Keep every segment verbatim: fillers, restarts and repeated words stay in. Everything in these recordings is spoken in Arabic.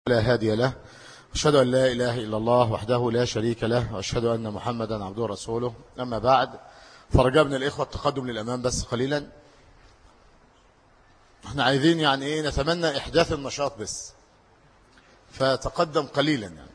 لا هادي له. أشهد أن لا إله إلا الله وحده لا شريك له، وأشهد أن محمدا عبده ورسوله. أما بعد، فرجاء من الإخوة التقدم للأمام بس قليلا. احنا عايزين يعني إيه نتمنى إحداث النشاط بس، فتقدم قليلا يعني.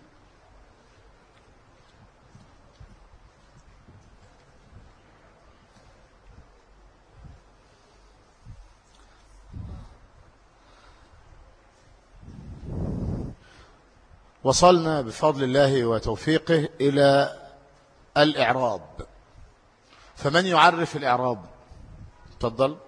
وصلنا بفضل الله وتوفيقه إلى الإعراب. فمن يعرف الإعراب؟ تفضل.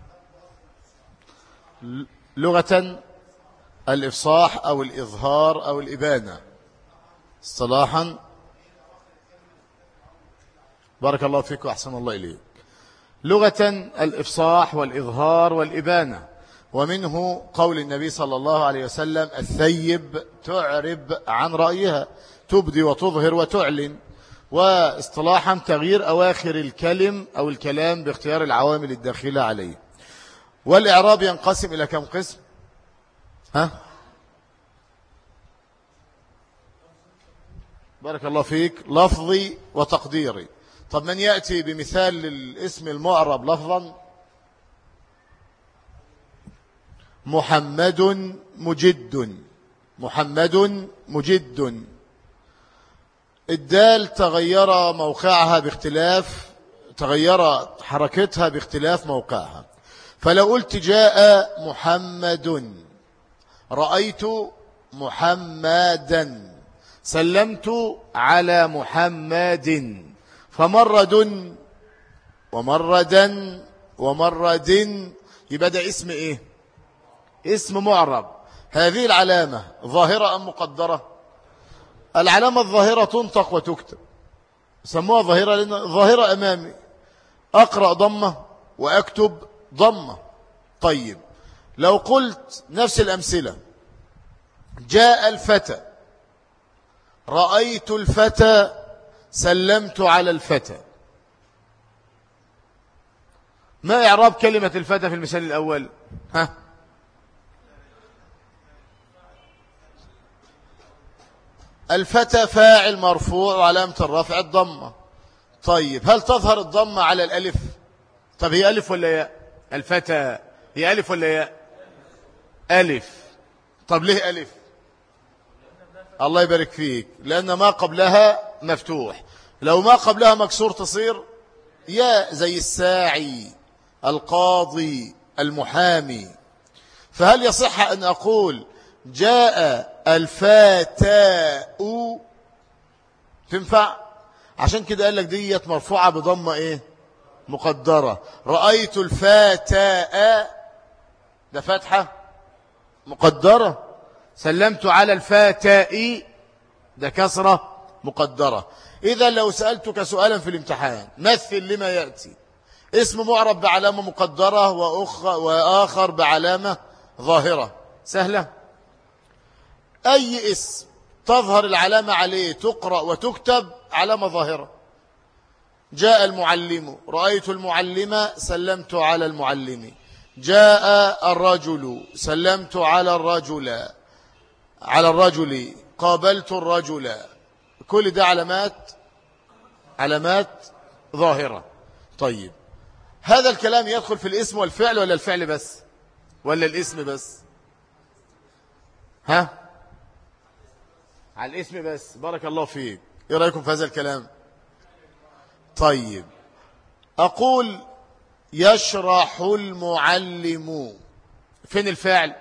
لغة الإفصاح أو الإظهار أو الإبانة. اصطلاحا بارك الله فيك وأحسن الله إليك. لغة الإفصاح والإظهار والإبانة، ومنه قول النبي صلى الله عليه وسلم: الثيب تعرب عن رأيها، تبدي وتظهر وتعلن. واصطلاحا تغيير أواخر الكلم أو الكلام باختيار العوامل الداخلة عليه. والإعراب ينقسم إلى كم قسم؟ ها؟ بارك الله فيك. لفظي وتقديري. طب من يأتي بمثال للاسم المعرب لفظا؟ محمد مجد. محمد مجد. الدال تغير موقعها باختلاف تغير حركتها باختلاف موقعها. فلو قلت جاء محمد، رأيت محمدا، سلمت على محمد، فمرد ومردا ومرد، يبقى ده اسم ايه؟ اسم معرب. هذه العلامة ظاهرة أم مقدرة؟ العلامة الظاهرة تنطق وتكتب، سموها ظاهرة لأن ظاهرة أمامي. أقرأ ضمة وأكتب ضمة. طيب لو قلت نفس الأمثلة: جاء الفتى، رأيت الفتى، سلمت على الفتى، ما إعراب كلمة الفتى في المثال الأول؟ ها؟ الفتى فاعل مرفوع وعلامة الرفع الضمة. طيب هل تظهر الضمة على الألف؟ طب هي ألف ولا ياء؟ الفتى هي ألف ولا ياء؟ ألف. طب ليه ألف؟ الله يبارك فيك، لأن ما قبلها مفتوح. لو ما قبلها مكسور تصير ياء، زي الساعي، القاضي، المحامي. فهل يصح أن أقول جاء الفتاء؟ تنفع؟ عشان كده قال لك ديت مرفوعة بضمة ايه؟ مقدرة. رأيت الفتاء، ده فتحة مقدرة. سلمت على الفتاء، ده كسرة مقدرة. إذا لو سألتك سؤالا في الامتحان: مثل لما يأتي اسم معرب بعلامة مقدرة وآخر بعلامة ظاهرة، سهلة. أي اسم تظهر العلامة عليه تقرأ وتكتب علامة ظاهرة. جاء المعلم، رأيت المعلم، سلمت على المعلم. جاء الرجل، سلمت على الرجل على الرجل قابلت الرجل. كل ده علامات علامات ظاهرة. طيب هذا الكلام يدخل في الاسم والفعل ولا الفعل بس ولا الاسم بس؟ ها؟ على الاسم بس. بارك الله فيك. ايه رأيكم في هذا الكلام؟ طيب أقول يشرح المعلم، فين الفعل؟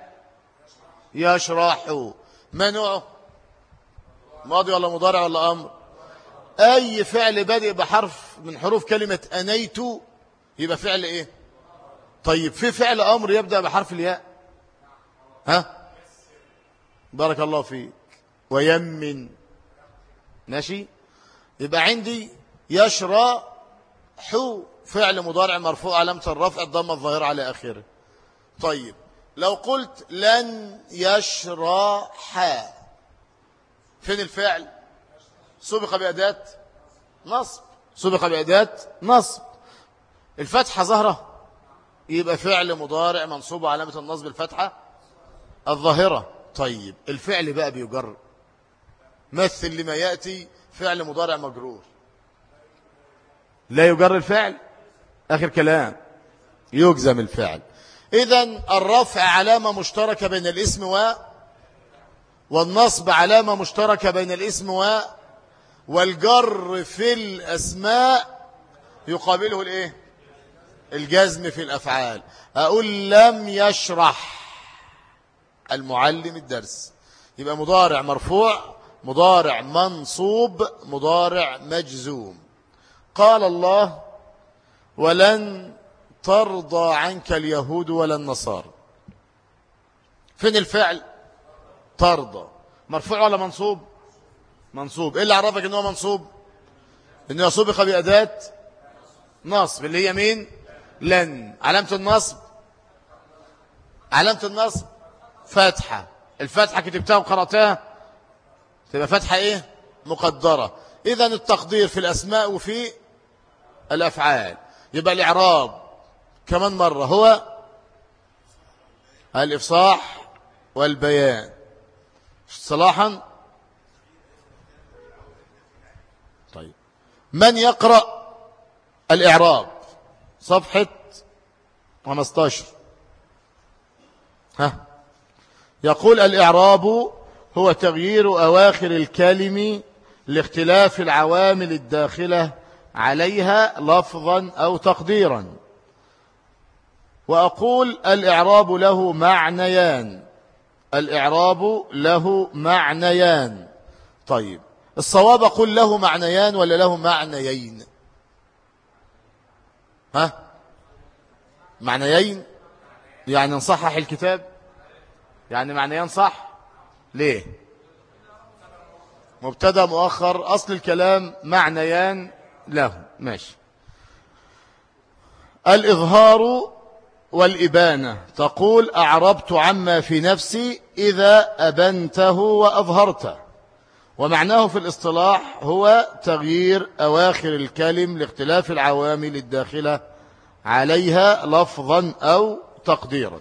يشرح. ما نوعه؟ ماضي ولا مضارع ولا أمر؟ أي فعل بادئ بحرف من حروف كلمة أنيت يبقى فعل إيه؟ طيب في فعل أمر يبدأ بحرف الياء؟ ها؟ بارك الله فيك. ويمن. ماشي. يبقى عندي يشرح فعل مضارع مرفوع علامة الرفع الضمة الظاهرة على آخره. طيب لو قلت لن يشرح، فين الفعل؟ سبق بأداة نصب. سبق بأداة نصب. الفتحة ظهرة، يبقى فعل مضارع منصوب علامة النصب الفتحة الظاهرة. طيب الفعل بقى بيجر، مثل لما يأتي فعل مضارع مجرور. لا يجر الفعل، آخر كلام، يجزم الفعل. إذن الرفع علامة مشتركة بين الاسم و والنصب علامة مشتركة بين الاسم و والجر في الأسماء يقابله الايه؟ الجزم في الأفعال. أقول لم يشرح المعلم الدرس، يبقى مضارع مرفوع، مضارع منصوب، مضارع مجزوم. قال الله ولن ترضى عنك اليهود ولا النصارى. فين الفعل؟ ترضى، مرفوع ولا منصوب؟ منصوب. ايه اللي عرفك ان هو منصوب؟ انه سبق بأداة نصب اللي هي مين؟ لن. علامة النصب، علامة النصب فتحة. الفتحة كتبتها وقرأتها تبقى فتحة ايه؟ مقدرة. اذن التقدير في الاسماء وفي الافعال. يبقى الاعراب كمان مرة هو الافصاح والبيان. صلاحا. طيب من يقرأ الإعراب؟ صفحة خمسة عشر. ها، يقول الإعراب هو تغيير أواخر الكلم لاختلاف العوامل الداخلة عليها لفظا أو تقديرا. وأقول الإعراب له معنيان، الإعراب له معنيان. طيب الصواب أقول له معنيان ولا له معنيين؟ ها، معنيين يعني نصحح الكتاب، يعني معنيان صح. ليه؟ مبتدا مؤخر، أصل الكلام معنيان له. ماشي. الإظهار والإبانة، تقول أعربت عما في نفسي إذا أبنته وأظهرته. ومعناه في الاصطلاح هو تغيير أواخر الكلم لاختلاف العوامل الداخلة عليها لفظا أو تقديرا.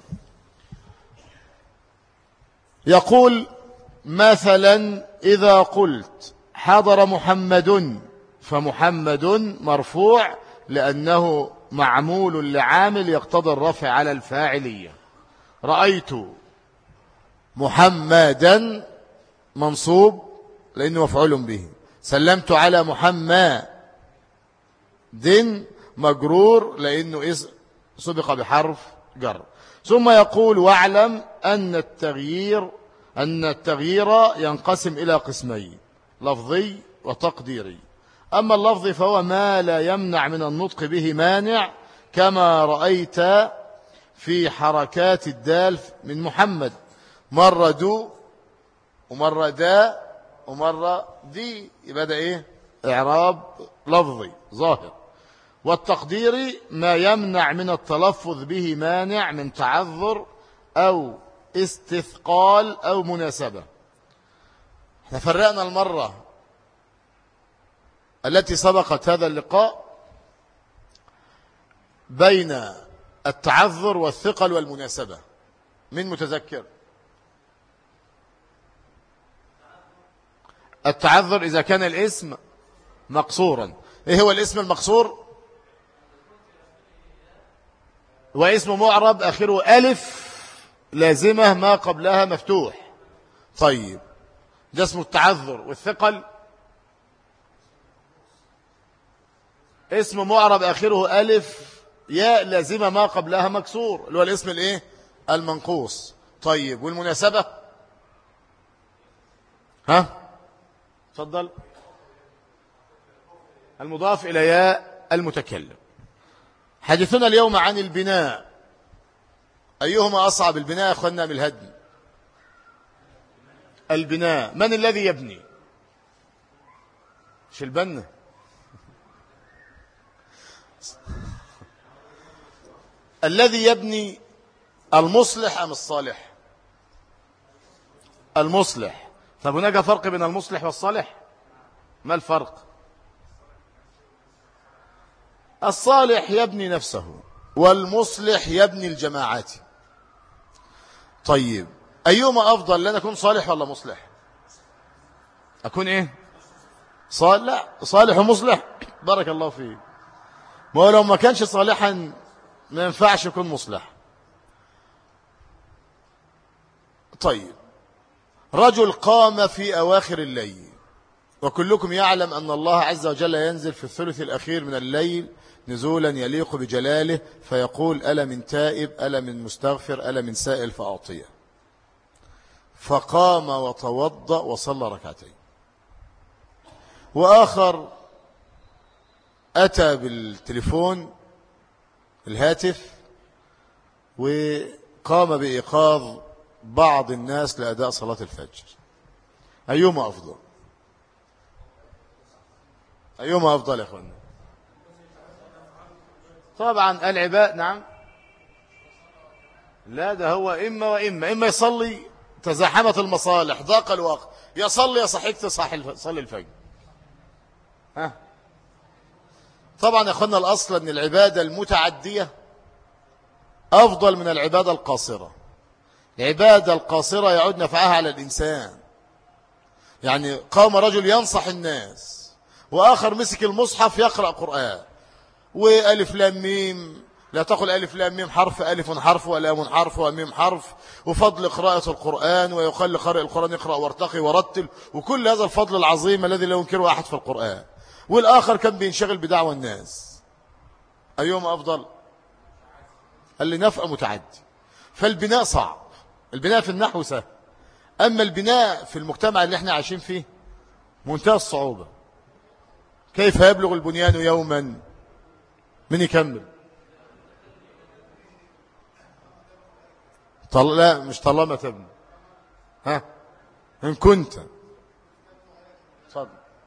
يقول مثلا إذا قلت حضر محمد، فمحمد مرفوع لأنه معمول لعامل يقتضي الرفع على الفاعلية. رأيت محمدا منصوب لأنه مفعول به. سلمت على محمد مجرور لأنه سبق بحرف جر. ثم يقول واعلم أن التغيير أن التغيير ينقسم إلى قسمين، لفظي وتقديري. أما اللفظ فهو ما لا يمنع من النطق به مانع، كما رأيت في حركات الدال من محمد، مرة دو ومرة دا ومرة دي، يبقى ده إيه؟ إعراب لفظي ظاهر. والتقديري ما يمنع من التلفظ به مانع من تعذر أو استثقال أو مناسبة. احنا فرقنا المرة التي سبقت هذا اللقاء بين التعذر والثقل والمناسبة. من متذكر؟ التعذر إذا كان الاسم مقصورا. إيه هو الاسم المقصور؟ واسم معرب آخره ألف لازمة ما قبلها مفتوح. طيب ده اسمه التعذر. والثقل اسم معرب آخره ألف ياء لازمة ما قبلها مكسور، اللي هو الاسم الايه؟ المنقوص. طيب والمناسبة؟ ها تفضل. المضاف إلى ياء المتكلم. حديثنا اليوم عن البناء. أيهما أصعب، البناء يا أخوانا من الهدم؟ البناء. من الذي يبني؟ مش البنا. الذي يبني المصلح أم الصالح؟ المصلح. طب هناك فرق بين المصلح والصالح؟ ما الفرق؟ الصالح يبني نفسه والمصلح يبني الجماعات. طيب أيهما أفضل، لأن أكون صالح ولا مصلح؟ أكون إيه؟ صالح صالح ومصلح. بارك الله فيه. ما هو لو ما كانش صالحا ما ينفعش يكون مصلح. طيب، رجل قام في أواخر الليل، وكلكم يعلم أن الله عز وجل ينزل في الثلث الأخير من الليل نزولا يليق بجلاله، فيقول ألا من تائب، ألا من مستغفر، ألا من سائل فأعطيه. فقام وتوضأ وصلى ركعتين. وآخر أتى بالتليفون الهاتف وقام بإيقاظ بعض الناس لأداء صلاة الفجر. أيهما أفضل؟ أيهما أفضل يا أخوانا؟ طبعا العباد. نعم. لا، ده هو إما وإما. إما يصلي تزاحمت المصالح ضاق الوقت، يصلي يا صحيح تصلي الفجر. ها. طبعا يا أخوانا الأصل أن العبادة المتعدية أفضل من العبادة القاصرة. العبادة القاصرة يعود نفعها على الإنسان. يعني قام رجل ينصح الناس، وآخر مسك المصحف يقرأ قرآن، وألف لام ميم، لا تقل ألف لام ميم حرف، ألف حرف ولام حرف وميم حرف، وفضل قراءة القرآن، ويقال لقارئ القرآن اقرأ وارتقي ورتل، وكل هذا الفضل العظيم الذي لا ينكره أحد في القرآن. والآخر كان بينشغل بدعوى الناس. أيهما أفضل؟ اللي نفع متعدي. فالبناء صعب، البناء في النحو سهل، أما البناء في المجتمع اللي احنا عايشين فيه منتهى الصعوبة. كيف يبلغ البنيان يوما؟ من يكمل؟ طل... لا مش طالما تبني. ها، إن كنت صدق.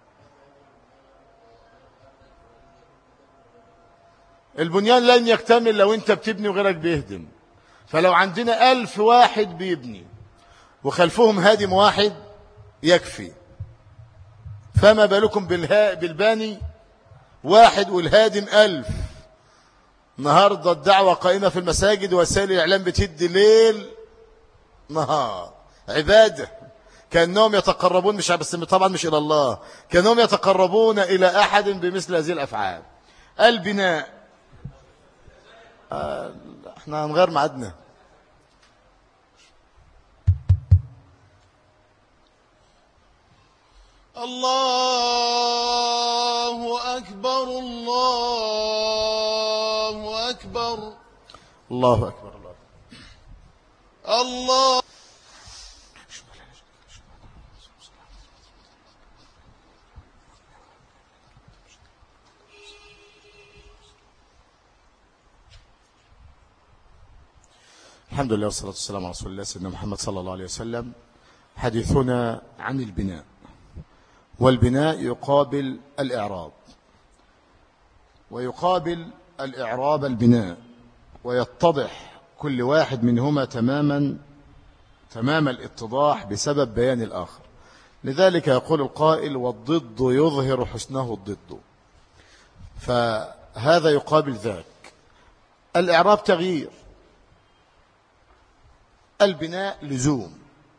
البنيان لن يكتمل لو انت بتبني وغيرك بيهدم. فلو عندنا ألف واحد بيبني وخلفهم هادم واحد يكفي، فما بالكم بالها... بالباني واحد والهادم ألف. النهاردة الدعوة قائمة في المساجد، وسائل الإعلام بتدي ليل نهار عبادة، كأنهم يتقربون، مش بس طبعا مش إلى الله، كأنهم يتقربون إلى أحد بمثل هذه الأفعال. البناء آه احنا هنغير معادنا. الله أكبر الله أكبر الله أكبر الله الله. الحمد لله والصلاة والسلام على رسول الله سيدنا محمد صلى الله عليه وسلم. حديثنا عن البناء، والبناء يقابل الإعراب، ويقابل الإعراب البناء، ويتضح كل واحد منهما تماما تمام الاتضاح بسبب بيان الآخر. لذلك يقول القائل والضد يظهر حسنه الضد، فهذا يقابل ذاك. الإعراب تغيير، البناء لزوم.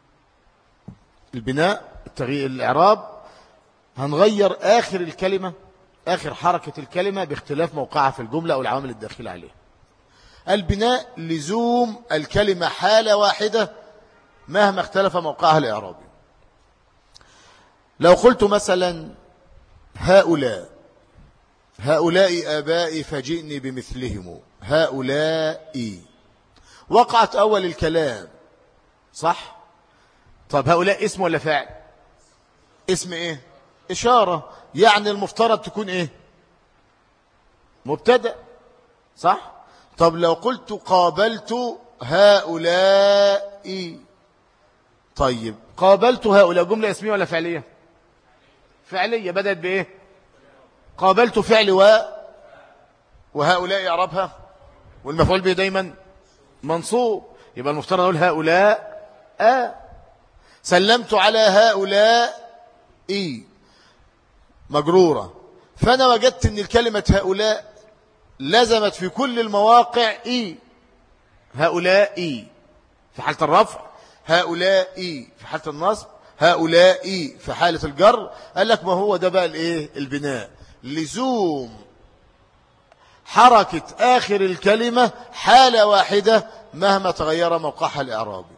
البناء التغيير، الإعراب هنغير آخر الكلمة، آخر حركة الكلمة باختلاف موقعها في الجملة أو العوامل الداخلة عليها. البناء لزوم الكلمة حالة واحدة مهما اختلف موقعها الإعرابي. لو قلت مثلا هؤلاء هؤلاء آبائي فجئني بمثلهم، هؤلاء وقعت أول الكلام صح؟ طب هؤلاء اسم ولا فاعل؟ اسم ايه؟ إشارة، يعني المفترض تكون ايه؟ مبتدأ صح؟ طب لو قلت قابلت هؤلاء، طيب قابلت هؤلاء جملة اسمية ولا فعلية؟ فعلية، بدأت بإيه؟ قابلت فعل و وهؤلاء إعرابها والمفعول به دايما منصوب، يبقى المفترض نقول هؤلاء آه. سلمت على هؤلاء إيه مجرورة، فأنا وجدت أن الكلمة هؤلاء لزمت في كل المواقع إيه، هؤلاء إيه في حالة الرفع، هؤلاء في حالة النصب، هؤلاء في حالة الجر. قال لك ما هو ده بقى الايه البناء، لزوم حركة آخر الكلمة حالة واحدة مهما تغير موقعها الإعرابي.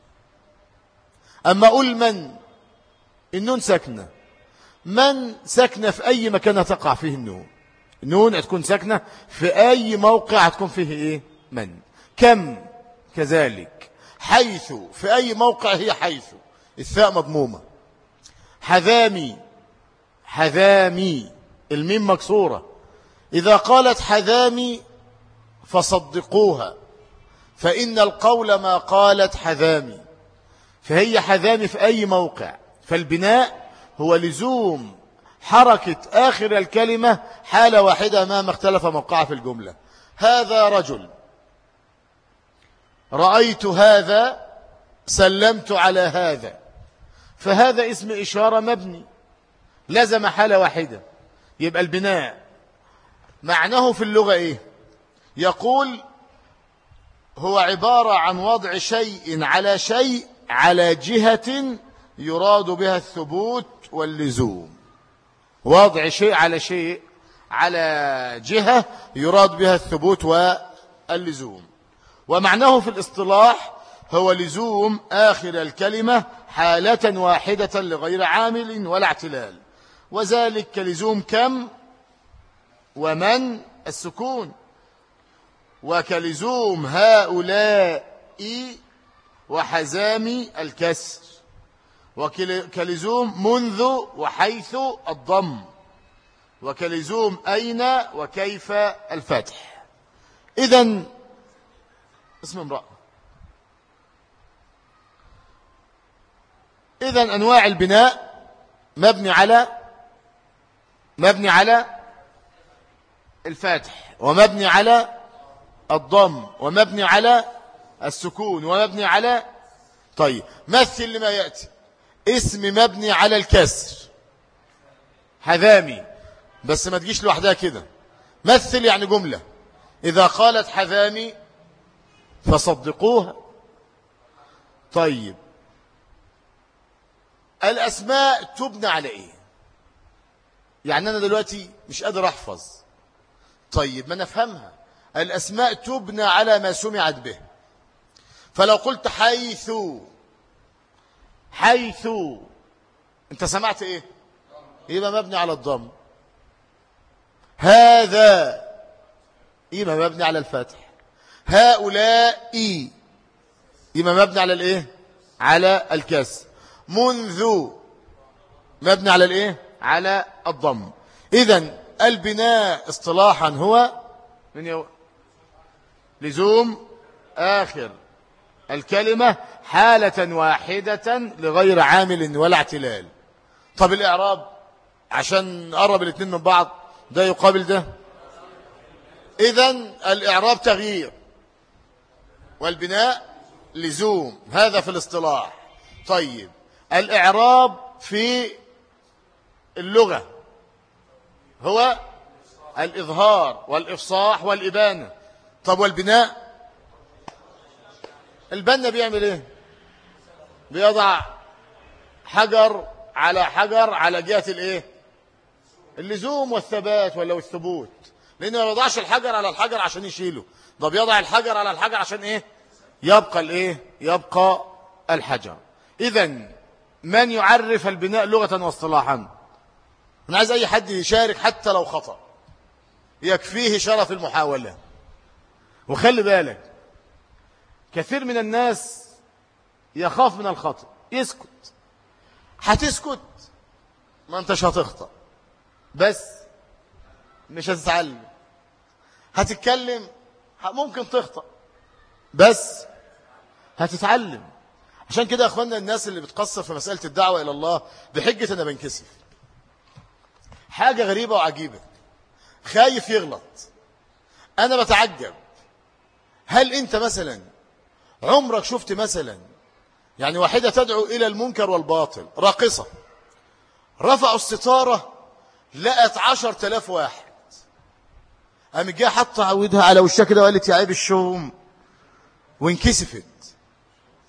أما أقول من، النون ساكنة، من ساكنة في أي مكان تقع فيه النون، النون هتكون ساكنة في أي موقع هتكون فيه إيه من. كم كذلك، حيث في أي موقع هي حيث، الثاء مضمومة. حذامي، حذامي الميم مكسورة، إذا قالت حذامي فصدقوها، فإن القول ما قالت حذامي، فهي حذامي في أي موقع. فالبناء هو لزوم حركة آخر الكلمة حالة واحدة مهما اختلف موقعها في الجملة. هذا رجل، رأيت هذا، سلمت على هذا، فهذا اسم إشارة مبني لزم حالة واحدة. يبقى البناء معناه في اللغة إيه؟ يقول هو عبارة عن وضع شيء على شيء على جهة يراد بها الثبوت واللزوم. وضع شيء على شيء على جهة يراد بها الثبوت واللزوم. ومعناه في الاصطلاح هو لزوم آخر الكلمة حالة واحدة لغير عامل ولا اعتلال، وذلك كلزوم كم ومن السكون، وكلزوم هؤلاء وحزام الكسر، وكلزوم منذ وحيث الضم، وكلزوم أين وكيف الفتح. إذن اسم امرأة. إذن أنواع البناء مبني على مبني على الفتح، ومبني على الضم، ومبني على السكون، ومبني على. طيب مثل لما يأتي. اسم مبني على الكسر، حذامي، بس ما تجيش لوحدها كده. مثل يعني جملة، إذا قالت حذامي فصدقوها. طيب الأسماء تبنى على إيه؟ يعني أنا دلوقتي مش قادر أحفظ. طيب ما نفهمها. الأسماء تبنى على ما سمعت به. فلو قلت حيث، حيث أنت سمعت إيه؟ يبقى مبني على الضم. هذا يبقى مبني على الفتح. هؤلاء يبقى مبني على الإيه؟ على الكسر. منذ مبني على الإيه؟ على الضم. إذن البناء اصطلاحا هو من يو... لزوم آخر الكلمة حالة واحدة لغير عامل ولا اعتلال. طب الإعراب عشان نقرب الاثنين من بعض، ده يقابل ده. إذن الإعراب تغيير والبناء لزوم، هذا في الاصطلاح. طيب الإعراب في اللغة هو الإظهار والإفصاح والإبانة. طب والبناء، البنا بيعمل إيه؟ بيضع حجر على حجر على جهة الإيه؟ اللزوم والثبات ولا الثبوت، لأنه ما يضعش الحجر على الحجر عشان يشيله، ده بيضع الحجر على الحجر عشان إيه؟ يبقى الإيه؟ يبقى الحجر. إذن من يعرف البناء لغة واصطلاحا؟ أنا عايز أي حد يشارك حتى لو خطأ، يكفيه شرف المحاولة. وخلي بالك كثير من الناس يخاف من الخطأ، يسكت. هتسكت ما انتش هتخطأ، بس مش هتتعلم. هتتكلم ممكن تخطأ، بس هتتعلم. عشان كده يا أخوانا الناس اللي بتقصر في مسألة الدعوة إلى الله بحجة أنا بنكسف، حاجة غريبة وعجيبة، خايف يغلط. أنا بتعجب، هل أنت مثلا عمرك شفت مثلا يعني واحدة تدعو إلى المنكر والباطل، راقصة، رفعوا الستارة لقت عشر تلاف واحد، قامت جايه حاطه عودها على وشها كده وقالت يا عيب الشوم، وانكسفت.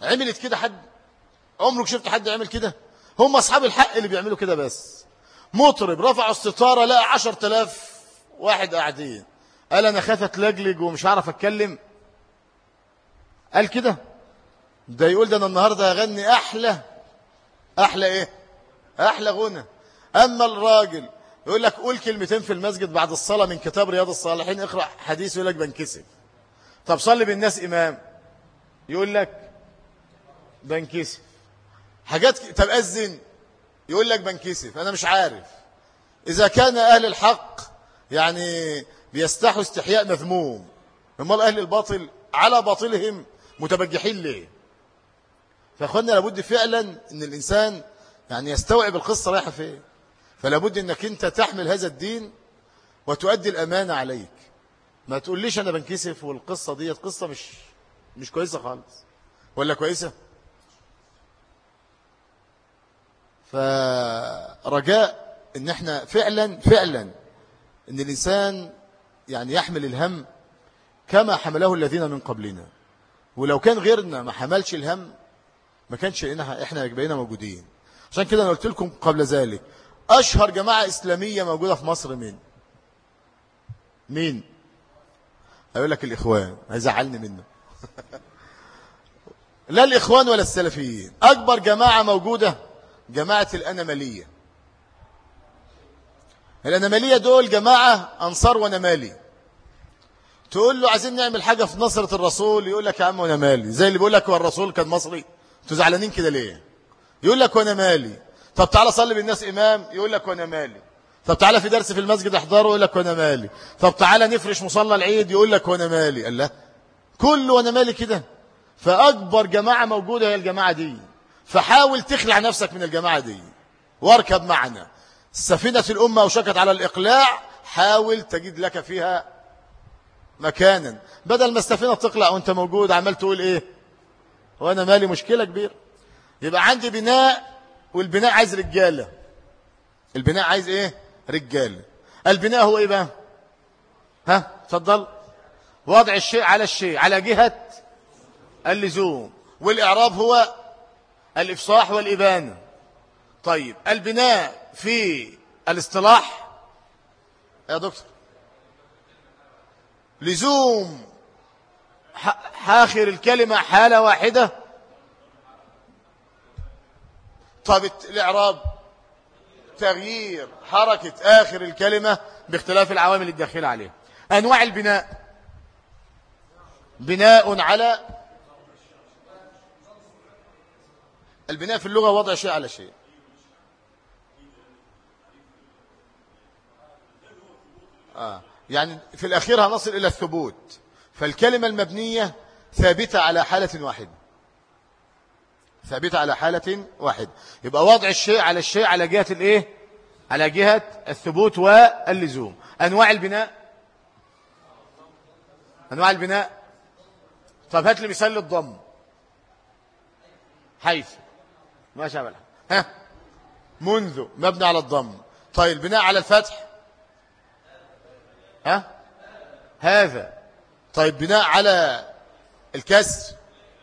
عملت كده حد؟ عمرك شفت حد يعمل كده؟ هم أصحاب الحق اللي بيعملوا كده. بس مطرب رفعوا الستارة لقى عشر تلاف واحد قاعدين، قال أنا خاف أتلجلج ومش هعرف أتكلم. قال كده؟ ده يقول ده أنا النهاردة هغني أحلى أحلى إيه؟ أحلى غنى. أما الراجل يقول لك قول كلمتين في المسجد بعد الصلاة من كتاب رياض الصالحين، اقرأ حديث يقول لك بنكسب. طب صلي بالناس إمام يقول لك بنكسب. حاجات ك... طب أذن يقول لك بنكسب. أنا مش عارف إذا كان أهل الحق يعني بيستحوا استحياء مذموم، امال أهل الباطل على باطلهم متبجحين ليه؟ فأخوانا لابد فعلا أن الإنسان يعني يستوعب القصة رايحة فين. فلابد أنك أنت تحمل هذا الدين وتؤدي الأمانة عليك. ما تقوليش أنا بنكسف والقصة دي قصة مش مش كويسة خالص، ولا كويسة؟ فرجاء ان احنا فعلا فعلا ان الانسان يعني يحمل الهم كما حمله الذين من قبلنا. ولو كان غيرنا ما حملش الهم ما كانش احنا بقينا موجودين. عشان كده انا قلت لكم قبل ذلك اشهر جماعة اسلامية موجودة في مصر مين؟ مين؟ هيقول لك الاخوان، هيزعلني منه. لا الاخوان ولا السلفيين. اكبر جماعة موجودة جماعة الأنمالية. الأنمالية دول جماعة أنصار ونمالي. تقول له عايزين نعمل حاجة في نصرة الرسول يقول لك يا عم وانا مالي. زي اللي بيقول لك هو الرسول كان مصري، انتوا زعلانين كده ليه؟ يقول لك وانا مالي. طب تعالى صلي بالناس إمام يقول لك وانا مالي. طب تعالى في درس في المسجد احضره يقول لك وانا مالي. طب تعالى نفرش مصلى العيد يقول لك وانا مالي. قال لا كله وانا مالي كده. فأكبر جماعة موجودة هي الجماعة دي. فحاول تخلع نفسك من الجماعة دي واركب معنا سفينة الأمة وشكت على الإقلاع. حاول تجد لك فيها مكانا بدل ما السفينة تقلع وانت موجود عمال تقول ايه وانا مالي. مشكلة كبيرة. يبقى عندي بناء، والبناء عايز رجالة. البناء عايز ايه؟ رجالة. البناء هو ايه بقى؟ ها تفضل. وضع الشيء على الشيء على جهة اللزوم. والإعراب هو الإفصاح والإبانة. طيب البناء في الاصطلاح يا دكتور لزوم آخر الكلمة حالة واحدة. طب الإعراب تغيير حركة آخر الكلمة باختلاف العوامل الداخلة عليها. أنواع البناء: بناء على البناء في اللغة وضع شيء على شيء. آه. يعني في الأخير هنصل إلى الثبوت. فالكلمة المبنية ثابتة على حالة واحدة. ثابتة على حالة واحدة. يبقى وضع الشيء على الشيء على جهة الإيه؟ على جهة الثبوت واللزوم. أنواع البناء أنواع البناء طب هات لي مثال للضم. حيث ما شابه. ها منذ مبني على الضم. طيب البناء على الفتح ها هذا. طيب بناء على الكسر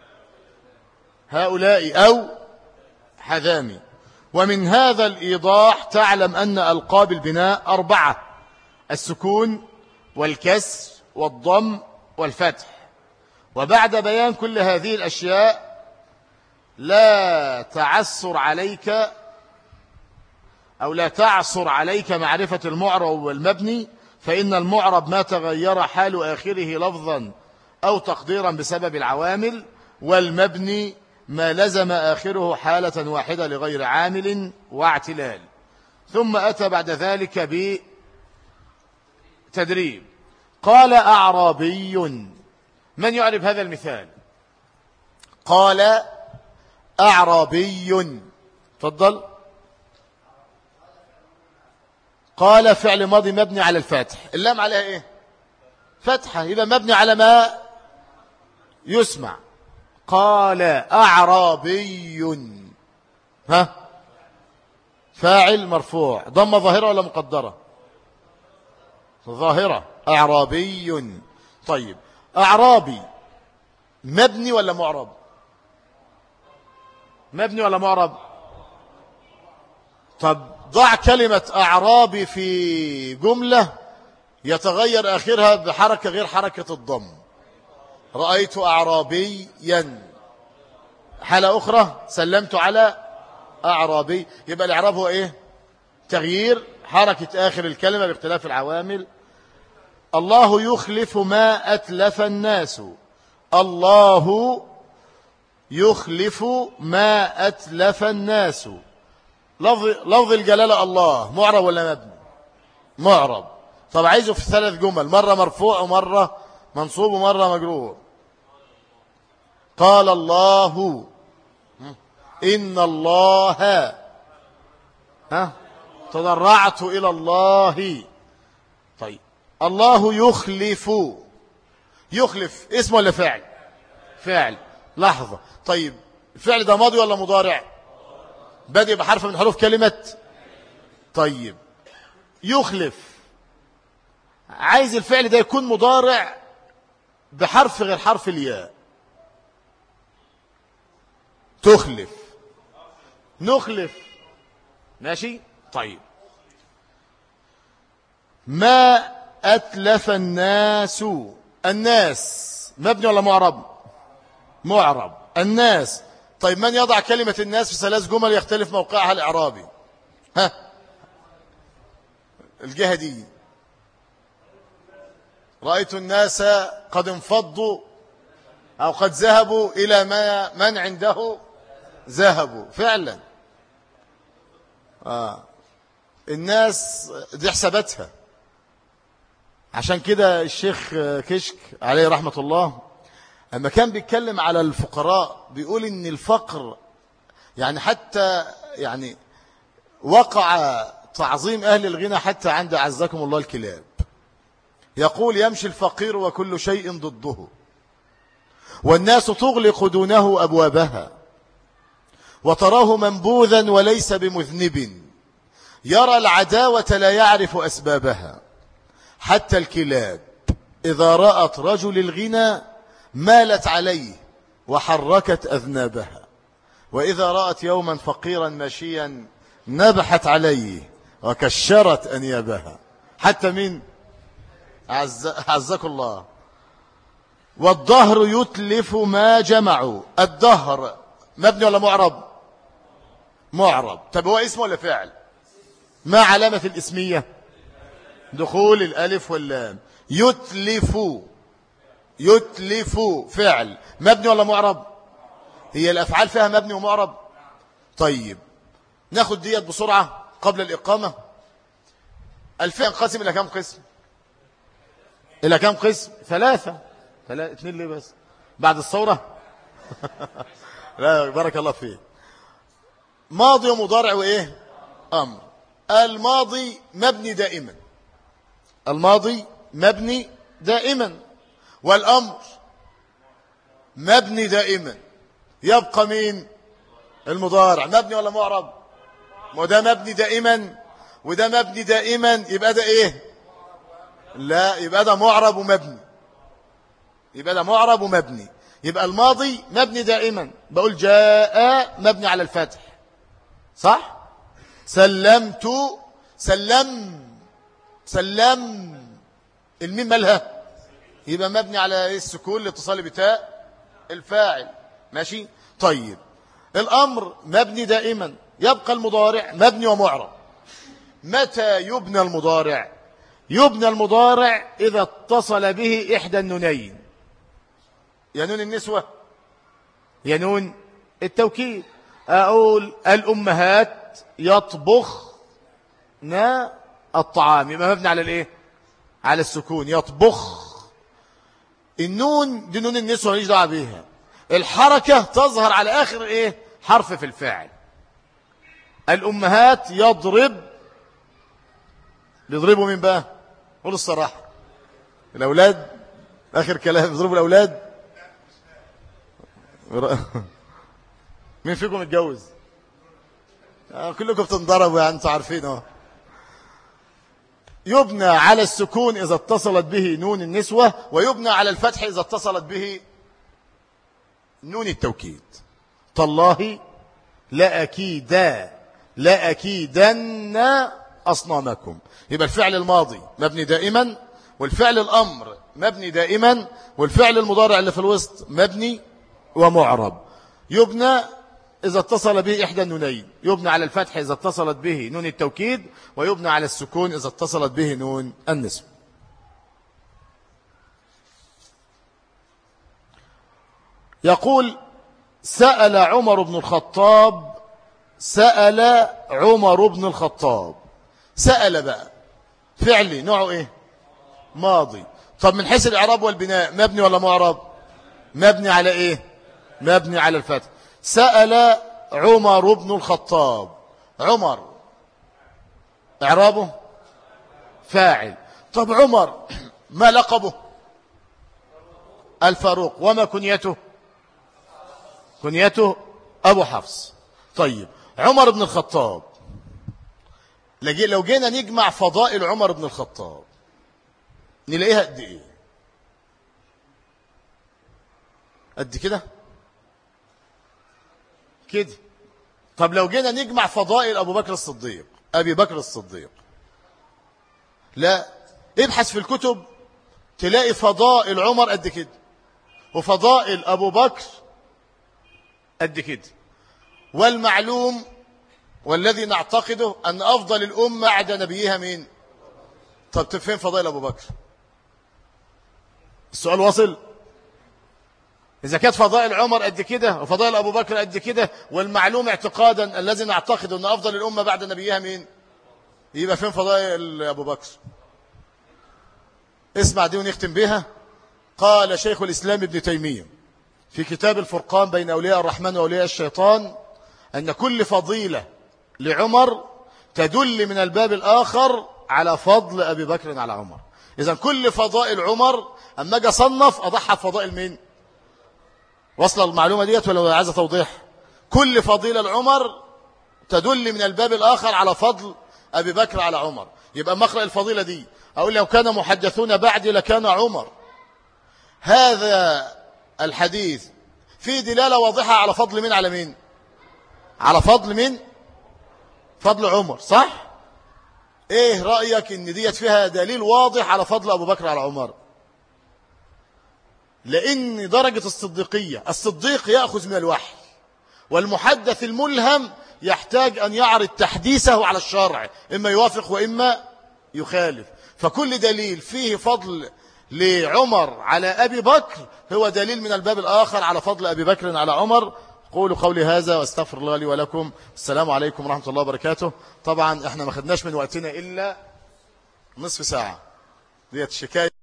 هؤلاء أو حذامي. ومن هذا الإيضاح تعلم أن ألقاب البناء أربعة: السكون والكسر والضم والفتح. وبعد بيان كل هذه الأشياء لا تعسر عليك أو لا تعصر عليك معرفة المعرب والمبني، فإن المعرب ما تغير حال آخره لفظا أو تقديرا بسبب العوامل، والمبني ما لزم آخره حالة واحدة لغير عامل واعتلال. ثم أتى بعد ذلك بتدريب. قال أعرابي. من يعرف هذا المثال؟ قال أعرابي. تفضل. قال فعل ماضي مبني على الفتح. اللام عليها ايه؟ فتحة. يبقى مبني على ما يسمع. قال أعرابي. ها فاعل مرفوع ضمة ظاهرة ولا مقدرة؟ ظاهرة. أعرابي. طيب أعرابي مبني ولا معرب؟ مبني ولا معرب؟ طب ضع كلمة أعرابي في جملة يتغير آخرها بحركة غير حركة الضم. رأيت أعرابيا. حالة أخرى سلمت على أعرابي. يبقى الإعراب هو إيه؟ تغيير حركة آخر الكلمة باختلاف العوامل. الله يخلف ما أتلف الناس. الله يخلف ما أتلف الناس. لفظ لفظ الجلالة الله معرب ولا مبني؟ معرب. طب عايزه في ثلاث جمل، مرة مرفوع ومرة منصوب ومرة مجرور. قال الله إن الله ها تضرعت إلى الله. طيب الله يخلف. يخلف اسم ولا فعل؟ فعل. لحظة. طيب الفعل ده ماضي ولا مضارع؟ بادئ بحرف من حروف كلمة. طيب يخلف، عايز الفعل ده يكون مضارع بحرف غير حرف الياء. تخلف، نخلف. ماشي. طيب ما أتلف الناس. الناس مبني ولا معرب؟ معرب. الناس. طيب من يضع كلمة الناس في ثلاث جمل يختلف موقعها الإعرابي؟ ها الجهة دي. رأيت الناس قد انفضوا أو قد ذهبوا إلى ما من عنده ذهبوا. فعلا آه. الناس دي حسابتها. عشان كده الشيخ كشك عليه رحمة الله أما كان بيتكلم على الفقراء بيقول إن الفقر يعني حتى يعني وقع تعظيم أهل الغنى حتى عند أعزكم الله الكلاب. يقول يمشي الفقير وكل شيء ضده، والناس تغلق دونه أبوابها، وتراه منبوذا وليس بمذنب، يرى العداوة لا يعرف أسبابها، حتى الكلاب إذا رأت رجل الغنى مالت عليه وحركت أذنابها، وإذا رأت يوما فقيرا ماشيا نبحت عليه وكشرت أنيابها. حتى من عز... عزك الله. والدهر يتلف ما جمعوا. الدهر مبني ولا معرب؟ معرب. طب هو اسم ولا فعل؟ ما علامة الاسمية؟ دخول الألف واللام. يتلف، يتلف فعل مبني ولا معرب؟ هي الأفعال فيها مبني ومعرب. طيب ناخد ديت بسرعة قبل الإقامة. الفعل ينقسم إلى كم قسم؟ إلى كم قسم؟ ثلاثة. ثلاثة اثنين ليه بس؟ بعد الثورة؟ لا بارك الله فيك. ماضي ومضارع وإيه؟ أمر. الماضي مبني دائما. الماضي مبني دائما. والأمر مبني دائما. يبقى مين؟ المضارع. مبني ولا معرب؟ وده مبني دائما وده مبني دائما. يبقى ده ايه؟ لا، يبقى ده معرب ومبني. يبقى ده معرب ومبني. يبقى الماضي مبني دائما. بقول جاء مبني على الفتح، صح؟ سلمت، سلم، سلم، الميم مالها؟ يبقى مبني على السكون لاتصال بتاء الفاعل. ماشي. طيب الأمر مبني دائما. يبقى المضارع مبني ومعرب. متى يبنى المضارع؟ يبنى المضارع إذا اتصل به إحدى النونين. يا نون النسوة يا نون التوكيد. أقول الأمهات يطبخن الطعام، يبقى مبني على الإيه؟ على السكون. يطبخ. النون دي نون النسوة ماليش دعوة بيها. الحركة تظهر على آخر إيه؟ حرف في الفاعل. الأمهات يضرب. بيضربوا مين بقى؟ قول الصراحة. الأولاد. آخر كلام بيضربوا الأولاد. مين فيكم اتجوز؟ آه كلكم بتنضربوا يعني انتوا عارفين اهو. يبنى على السكون إذا اتصلت به نون النسوة، ويبنى على الفتح إذا اتصلت به نون التوكيد. تالله لأكيدا لأكيدن أصنامكم. يبقى الفعل الماضي مبني دائما، والفعل الأمر مبني دائما، والفعل المضارع اللي في الوسط مبني ومعرب. يبنى إذا اتصل به إحدى النونين، يبنى على الفتح إذا اتصلت به نون التوكيد، ويبنى على السكون إذا اتصلت به نون النسب. يقول سأل عمر بن الخطاب، سأل عمر بن الخطاب. سأل بقى فعلي نوعه ايه؟ ماضي. طب من حيث الإعراب والبناء مبني ولا معرب؟ مبني على ايه؟ مبني على الفتح. سأل عمر بن الخطاب. عمر إعرابه فاعل. طب عمر ما لقبه؟ الفاروق. وما كنيته؟ كنيته أبو حفص. طيب عمر بن الخطاب، لو جينا نجمع فضائل عمر بن الخطاب نلاقيها قد ايه؟ قد كده كده. طب لو جينا نجمع فضائل أبو بكر الصديق، أبي بكر الصديق، لا، ابحث في الكتب تلاقي فضائل عمر قد كده، وفضائل أبو بكر قد كده. والمعلوم والذي نعتقده أن أفضل الأمة بعد نبيها مين؟ طب تفهم فضائل أبو بكر؟ السؤال واصل؟ إذا كانت فضائل عمر قد كده وفضائل أبو بكر قد كده، والمعلوم اعتقادا الذي نعتقده أن أفضل الأمة بعد نبيها مين؟ يبقى فين فضائل أبو بكر؟ اسمع دي ونختم بها. قال شيخ الإسلام ابن تيمية في كتاب الفرقان بين أولياء الرحمن وأولياء الشيطان أن كل فضيلة لعمر تدل من الباب الآخر على فضل أبي بكر على عمر. إذن كل فضائل عمر أما أجي أصنف أضحى بفضائل مين؟ وصل المعلومة ديت ولا عايز توضيح؟ كل فضيلة لعمر تدل من الباب الآخر على فضل أبي بكر على عمر. يبقى مقرأ الفضيلة دي أقول لو كان محدثون بعدي لكان عمر. هذا الحديث فيه دلالة واضحة على فضل مين على مين؟ على فضل مين؟ فضل عمر، صح؟ ايه رأيك ان ديت فيها دليل واضح على فضل ابو بكر على عمر؟ لان درجة الصديقية، الصديق يأخذ من الوحي، والمحدث الملهم يحتاج ان يعرض تحديثه على الشرع، اما يوافق واما يخالف. فكل دليل فيه فضل لعمر على ابي بكر هو دليل من الباب الاخر على فضل ابي بكر على عمر. قولوا قولي هذا واستغفر الله لي ولكم. السلام عليكم ورحمة الله وبركاته. طبعا احنا ما خدناش من وقتنا إلا نصف ساعة، ديت شكاية.